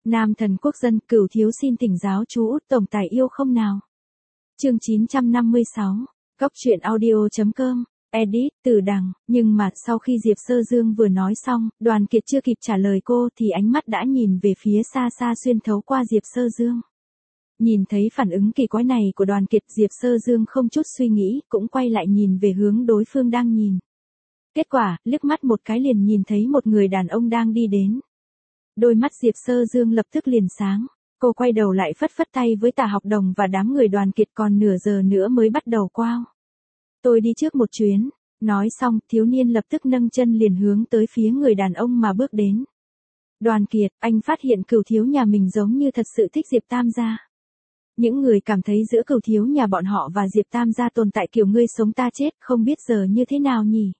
Nam thần quốc dân, Cửu thiếu xin thỉnh giáo chú út tổng tài yêu không nào. Chương 956, Góc truyện audio.com, edit, Từ Đằng, nhưng mà sau khi Diệp Sơ Dương vừa nói xong, Đoàn Kiệt chưa kịp trả lời cô thì ánh mắt đã nhìn về phía xa xa xuyên thấu qua Diệp Sơ Dương. Nhìn thấy phản ứng kỳ quái này của Đoàn Kiệt, Diệp Sơ Dương không chút suy nghĩ, cũng quay lại nhìn về hướng đối phương đang nhìn. Kết quả, liếc mắt một cái liền nhìn thấy một người đàn ông đang đi đến. Đôi mắt Diệp Sơ Dương lập tức liền sáng, cô quay đầu lại phất phất tay với Tả Học Đồng và đám người Đoàn Kiệt, còn nửa giờ nữa mới bắt đầu quao. Tôi đi trước một chuyến, nói xong, thiếu niên lập tức nâng chân liền hướng tới phía người đàn ông mà bước đến. Đoàn Kiệt, anh phát hiện Cửu thiếu nhà mình giống như thật sự thích Diệp Tam gia. Những người cảm thấy giữa Cửu thiếu nhà bọn họ và Diệp Tam gia tồn tại kiểu ngươi sống ta chết, không biết giờ như thế nào nhỉ?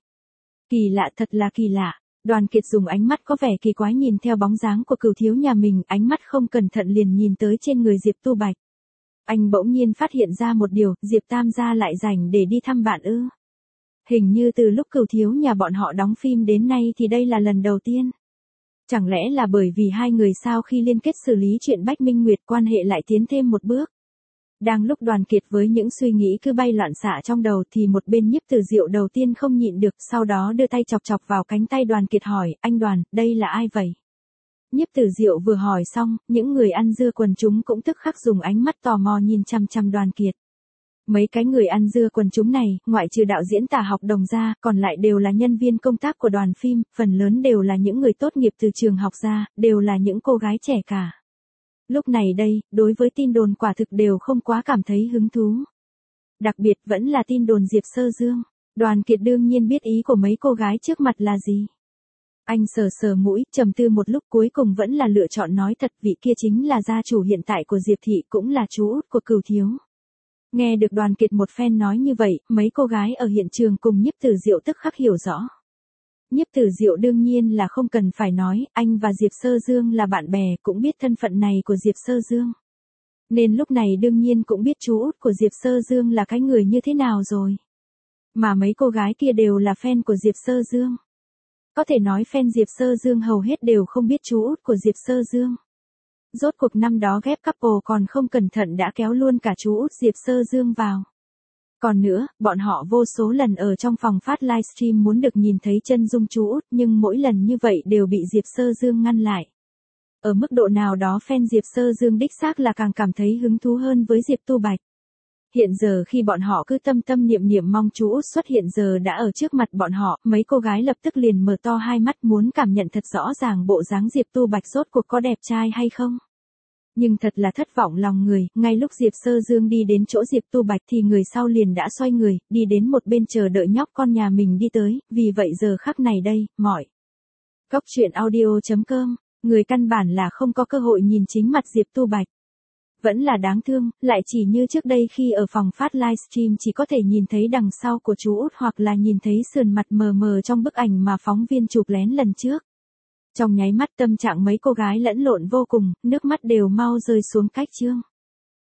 Kỳ lạ, thật là kỳ lạ. Đoàn Kiệt dùng ánh mắt có vẻ kỳ quái nhìn theo bóng dáng của Cửu thiếu nhà mình, ánh mắt không cẩn thận liền nhìn tới trên người Diệp Tu Bạch. Anh bỗng nhiên phát hiện ra một điều, Diệp Tam gia lại rảnh để đi thăm bạn ư? Hình như từ lúc Cửu thiếu nhà bọn họ đóng phim đến nay thì đây là lần đầu tiên. Chẳng lẽ là bởi vì hai người sau khi liên kết xử lý chuyện Bách Minh Nguyệt quan hệ lại tiến thêm một bước? Đang lúc Đoàn Kiệt với những suy nghĩ cứ bay loạn xạ trong đầu thì một bên Nhiếp Tử Diệu đầu tiên không nhịn được, sau đó đưa tay chọc chọc vào cánh tay Đoàn Kiệt hỏi, anh Đoàn, đây là ai vậy? Nhiếp Tử Diệu vừa hỏi xong, những người ăn dưa quần chúng cũng tức khắc dùng ánh mắt tò mò nhìn chằm chằm Đoàn Kiệt. Mấy cái người ăn dưa quần chúng này, ngoại trừ đạo diễn Tả Học Đồng ra, còn lại đều là nhân viên công tác của đoàn phim, phần lớn đều là những người tốt nghiệp từ trường học ra, đều là những cô gái trẻ cả. Lúc này đây, đối với tin đồn quả thực đều không quá cảm thấy hứng thú. Đặc biệt vẫn là tin đồn Diệp Sơ Dương. Đoàn Kiệt đương nhiên biết ý của mấy cô gái trước mặt là gì. Anh sờ sờ mũi, trầm tư một lúc cuối cùng vẫn là lựa chọn nói thật, vị kia chính là gia chủ hiện tại của Diệp Thị, cũng là chú út của Cửu thiếu. Nghe được Đoàn Kiệt một phen nói như vậy, mấy cô gái ở hiện trường cùng Nhiếp Tử Diệu tức khắc hiểu rõ. Nhiếp Tử Diệu đương nhiên là không cần phải nói, anh và Diệp Sơ Dương là bạn bè, cũng biết thân phận này của Diệp Sơ Dương. Nên lúc này đương nhiên cũng biết chú út của Diệp Sơ Dương là cái người như thế nào rồi. Mà mấy cô gái kia đều là fan của Diệp Sơ Dương. Có thể nói fan Diệp Sơ Dương hầu hết đều không biết chú út của Diệp Sơ Dương. Rốt cuộc năm đó ghép couple còn không cẩn thận đã kéo luôn cả chú út Diệp Sơ Dương vào. Còn nữa, bọn họ vô số lần ở trong phòng phát livestream muốn được nhìn thấy chân dung chú út, nhưng mỗi lần như vậy đều bị Diệp Sơ Dương ngăn lại. Ở mức độ nào đó fan Diệp Sơ Dương đích xác là càng cảm thấy hứng thú hơn với Diệp Tu Bạch. Hiện giờ khi bọn họ cứ tâm tâm niệm niệm mong chú út xuất hiện giờ đã ở trước mặt bọn họ, mấy cô gái lập tức liền mở to hai mắt muốn cảm nhận thật rõ ràng bộ dáng Diệp Tu Bạch rốt cuộc có đẹp trai hay không. Nhưng thật là thất vọng lòng người, ngay lúc Diệp Sơ Dương đi đến chỗ Diệp Tu Bạch thì người sau liền đã xoay người, đi đến một bên chờ đợi nhóc con nhà mình đi tới, vì vậy giờ khắc này đây, mọi. Góc truyện audio.com, người căn bản là không có cơ hội nhìn chính mặt Diệp Tu Bạch. Vẫn là đáng thương, lại chỉ như trước đây khi ở phòng phát livestream chỉ có thể nhìn thấy đằng sau của chú út hoặc là nhìn thấy sườn mặt mờ mờ trong bức ảnh mà phóng viên chụp lén lần trước. Trong nháy mắt tâm trạng mấy cô gái lẫn lộn vô cùng, nước mắt đều mau rơi xuống cách chương.